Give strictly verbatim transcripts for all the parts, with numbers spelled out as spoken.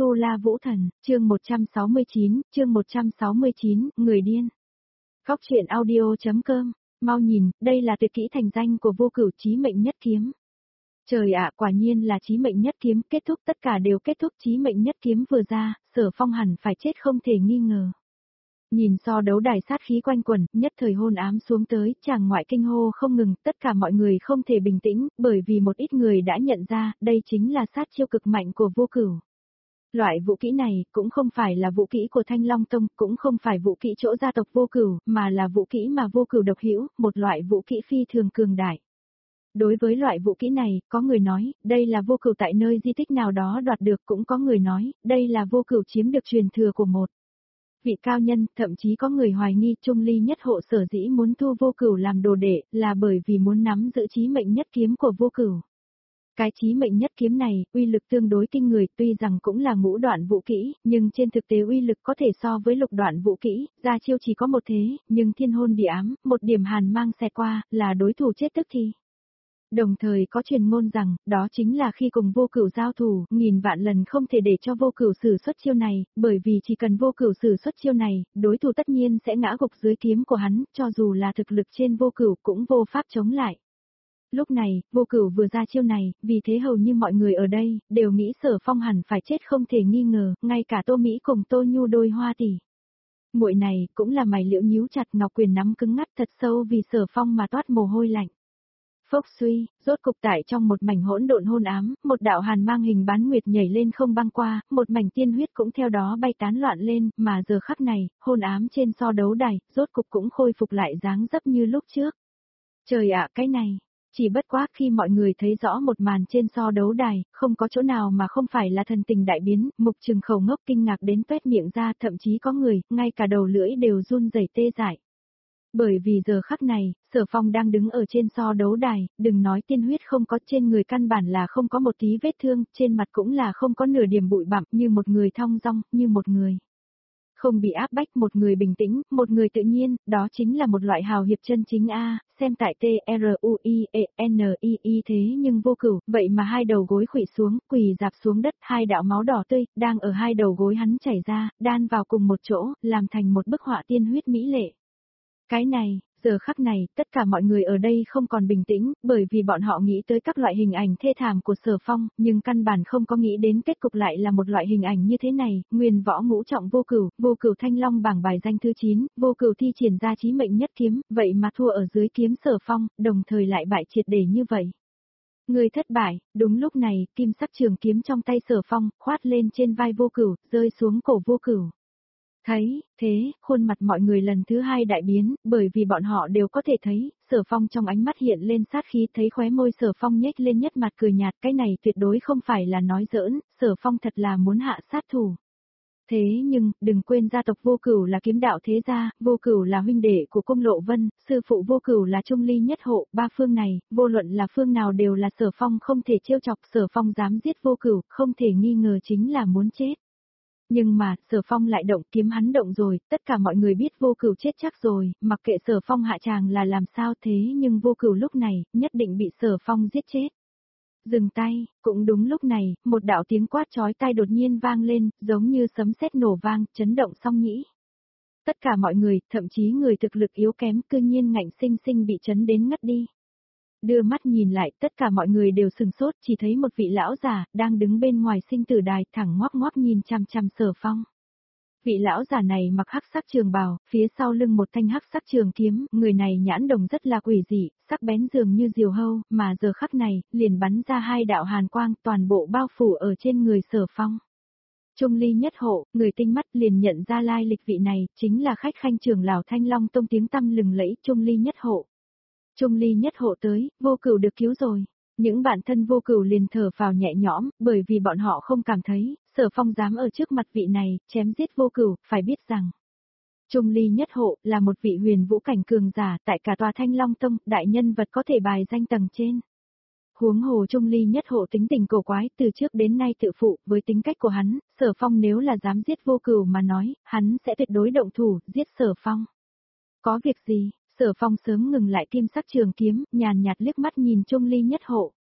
Tu La Vũ Thần, chương một trăm sáu mươi chín, chương một trăm sáu mươi chín, người điên. Góc truyện audio.com, mau nhìn, đây là tuyệt kỹ thành danh của Vô Cửu Chí Mệnh Nhất Kiếm. Trời ạ, quả nhiên là Chí Mệnh Nhất Kiếm, kết thúc tất cả đều kết thúc. Chí Mệnh Nhất Kiếm vừa ra, Sở Phong hẳn phải chết không thể nghi ngờ. Nhìn so đấu đài sát khí quanh quẩn, nhất thời hôn ám xuống tới, chàng ngoại kinh hô không ngừng, tất cả mọi người không thể bình tĩnh, bởi vì một ít người đã nhận ra, đây chính là sát chiêu cực mạnh của Vô Cửu. Loại vũ kỹ này cũng không phải là vũ kỹ của Thanh Long Tông, cũng không phải vũ kỹ chỗ gia tộc Vô Cửu, mà là vũ kỹ mà Vô Cửu độc hữu, một loại vũ kỹ phi thường cường đại. Đối với loại vũ kỹ này, có người nói, đây là Vô Cửu tại nơi di tích nào đó đoạt được, cũng có người nói, đây là Vô Cửu chiếm được truyền thừa của một vị cao nhân, thậm chí có người hoài nghi Trung Ly Nhất Hộ sở dĩ muốn thu Vô Cửu làm đồ đệ, là bởi vì muốn nắm giữ Chí Mệnh Nhất Kiếm của Vô Cửu. Cái Chí Mệnh Nhất Kiếm này, uy lực tương đối kinh người, tuy rằng cũng là ngũ đoạn vũ kỹ, nhưng trên thực tế uy lực có thể so với lục đoạn vũ kỹ, ra chiêu chỉ có một thế, nhưng thiên hôn địa ám, một điểm hàn mang xẹt qua, là đối thủ chết tức thì. Đồng thời có truyền ngôn rằng, đó chính là khi cùng Vô Cửu giao thủ, nghìn vạn lần không thể để cho Vô Cửu sử xuất chiêu này, bởi vì chỉ cần Vô Cửu sử xuất chiêu này, đối thủ tất nhiên sẽ ngã gục dưới kiếm của hắn, cho dù là thực lực trên Vô Cửu cũng vô pháp chống lại. Lúc này, Vô Cửu vừa ra chiêu này, vì thế hầu như mọi người ở đây, đều nghĩ Sở Phong hẳn phải chết không thể nghi ngờ, ngay cả Tô Mỹ cùng Tô Nhu đôi hoa tỷ muội này, cũng là mày liễu nhíu chặt, ngọc quyền nắm cứng ngắt thật sâu vì Sở Phong mà toát mồ hôi lạnh. Phốc suy, rốt cục tại trong một mảnh hỗn độn hôn ám, một đạo hàn mang hình bán nguyệt nhảy lên không băng qua, một mảnh tiên huyết cũng theo đó bay tán loạn lên, mà giờ khắc này, hôn ám trên so đấu đài, rốt cục cũng khôi phục lại dáng dấp như lúc trước. Trời ạ, cái này, chỉ bất quá khi mọi người thấy rõ một màn trên so đấu đài, không có chỗ nào mà không phải là thần tình đại biến, Mục Trừng khẩu ngốc kinh ngạc đến toét miệng ra, thậm chí có người, ngay cả đầu lưỡi đều run rẩy tê dại. Bởi vì giờ khắc này, Sở Phong đang đứng ở trên so đấu đài, đừng nói tiên huyết không có, trên người căn bản là không có một tí vết thương, trên mặt cũng là không có nửa điểm bụi bặm, như một người thong dong, như một người không bị áp bách, một người bình tĩnh, một người tự nhiên, đó chính là một loại hào hiệp chân chính a, xem tại T R U I E N I I thế nhưng Vô Cửu, vậy mà hai đầu gối khuỵu xuống, quỳ dạp xuống đất, hai đạo máu đỏ tươi, đang ở hai đầu gối hắn chảy ra, đan vào cùng một chỗ, làm thành một bức họa tiên huyết mỹ lệ. Cái này, giờ khắc này, tất cả mọi người ở đây không còn bình tĩnh, bởi vì bọn họ nghĩ tới các loại hình ảnh thê thảm của Sở Phong, nhưng căn bản không có nghĩ đến kết cục lại là một loại hình ảnh như thế này, nguyên võ ngũ trọng Vô Cửu, Vô Cửu Thanh Long bảng bài danh thứ chín, Vô Cửu thi triển ra Chí Mệnh Nhất Kiếm, vậy mà thua ở dưới kiếm Sở Phong, đồng thời lại bại triệt để như vậy. Người thất bại, đúng lúc này, kim sắc trường kiếm trong tay Sở Phong, khoát lên trên vai Vô Cửu, rơi xuống cổ Vô Cửu. Thấy, thế, khuôn mặt mọi người lần thứ hai đại biến, bởi vì bọn họ đều có thể thấy, Sở Phong trong ánh mắt hiện lên sát khí, thấy khóe môi Sở Phong nhếch lên nhất mặt cười nhạt, cái này tuyệt đối không phải là nói giỡn, Sở Phong thật là muốn hạ sát thủ. Thế nhưng, đừng quên gia tộc Vô Cửu là kiếm đạo thế gia, Vô Cửu là huynh đệ của Cung Lộ Vân, sư phụ Vô Cửu là Trung Ly Nhất Hộ, ba phương này, vô luận là phương nào đều là Sở Phong không thể trêu chọc, Sở Phong dám giết Vô Cửu, không thể nghi ngờ chính là muốn chết. Nhưng mà, Sở Phong lại động, kiếm hắn động rồi, tất cả mọi người biết Vô Cửu chết chắc rồi, mặc kệ Sở Phong hạ tràng là làm sao thế nhưng Vô Cửu lúc này, nhất định bị Sở Phong giết chết. Dừng tay, cũng đúng lúc này, một đạo tiếng quát chói tai đột nhiên vang lên, giống như sấm sét nổ vang, chấn động song nhĩ. Tất cả mọi người, thậm chí người thực lực yếu kém cư nhiên ngạnh sinh sinh bị chấn đến ngất đi. Đưa mắt nhìn lại, tất cả mọi người đều sừng sốt, chỉ thấy một vị lão già, đang đứng bên ngoài sinh tử đài, thẳng ngoác ngoác nhìn chằm chằm Sở Phong. Vị lão già này mặc hắc sắc trường bào, phía sau lưng một thanh hắc sắc trường kiếm, người này nhãn đồng rất là quỷ dị, sắc bén dường như diều hâu, mà giờ khắc này, liền bắn ra hai đạo hàn quang, toàn bộ bao phủ ở trên người Sở Phong. Trung Ly Nhất Hộ, người tinh mắt liền nhận ra lai lịch vị này, chính là khách khanh trưởng lão Thanh Long Tông tiếng tăm lừng lẫy Trung Ly Nhất Hộ. Trung Ly Nhất Hộ tới, Vô Cửu được cứu rồi. Những bạn thân Vô Cửu liền thở phào nhẹ nhõm, bởi vì bọn họ không cảm thấy, Sở Phong dám ở trước mặt vị này, chém giết Vô Cửu, phải biết rằng Trung Ly Nhất Hộ là một vị huyền vũ cảnh cường giả, tại cả tòa Thanh Long Tông, đại nhân vật có thể bài danh tầng trên. Huống hồ Trung Ly Nhất Hộ tính tình cổ quái, từ trước đến nay tự phụ, với tính cách của hắn, Sở Phong nếu là dám giết Vô Cửu mà nói, hắn sẽ tuyệt đối động thủ, giết Sở Phong. Có việc gì? Sở Phong sớm ngừng lại kim sắc trường kiếm, nhàn nhạt liếc mắt nhìn Trung Ly Nhất Hộ.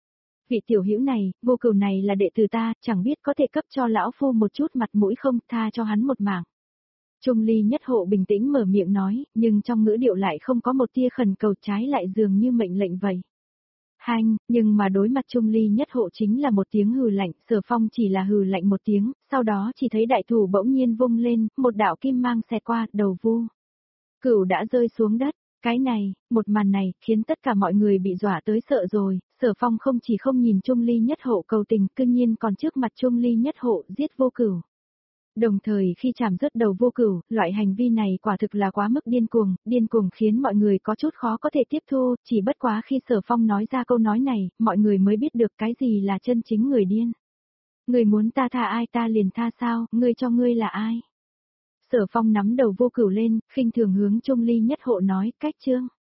Vị tiểu hữu này, Vô Cửu này là đệ tử ta, chẳng biết có thể cấp cho lão phu một chút mặt mũi không, tha cho hắn một mạng. Trung Ly Nhất Hộ bình tĩnh mở miệng nói, nhưng trong ngữ điệu lại không có một tia khẩn cầu, trái lại dường như mệnh lệnh vậy. Hanh, nhưng mà đối mặt Trung Ly Nhất Hộ chính là một tiếng hừ lạnh, Sở Phong chỉ là hừ lạnh một tiếng, sau đó chỉ thấy đại thủ bỗng nhiên vung lên, một đạo kim mang xẹt qua, đầu Vô Cửu đã rơi xuống đất. Cái này, một màn này, khiến tất cả mọi người bị dọa tới sợ rồi, Sở Phong không chỉ không nhìn Trung Ly Nhất Hộ cầu tình, cư nhiên còn trước mặt Trung Ly Nhất Hộ giết Vô Cửu. Đồng thời khi chạm rớt đầu Vô Cửu, loại hành vi này quả thực là quá mức điên cuồng, điên cuồng khiến mọi người có chút khó có thể tiếp thu, chỉ bất quá khi Sở Phong nói ra câu nói này, mọi người mới biết được cái gì là chân chính người điên. Người muốn ta tha ai ta liền tha sao, ngươi cho ngươi là ai? Sở Phong nắm đầu Vô Cửu lên, khinh thường hướng Trung Ly Nhất Hộ nói, cách chương.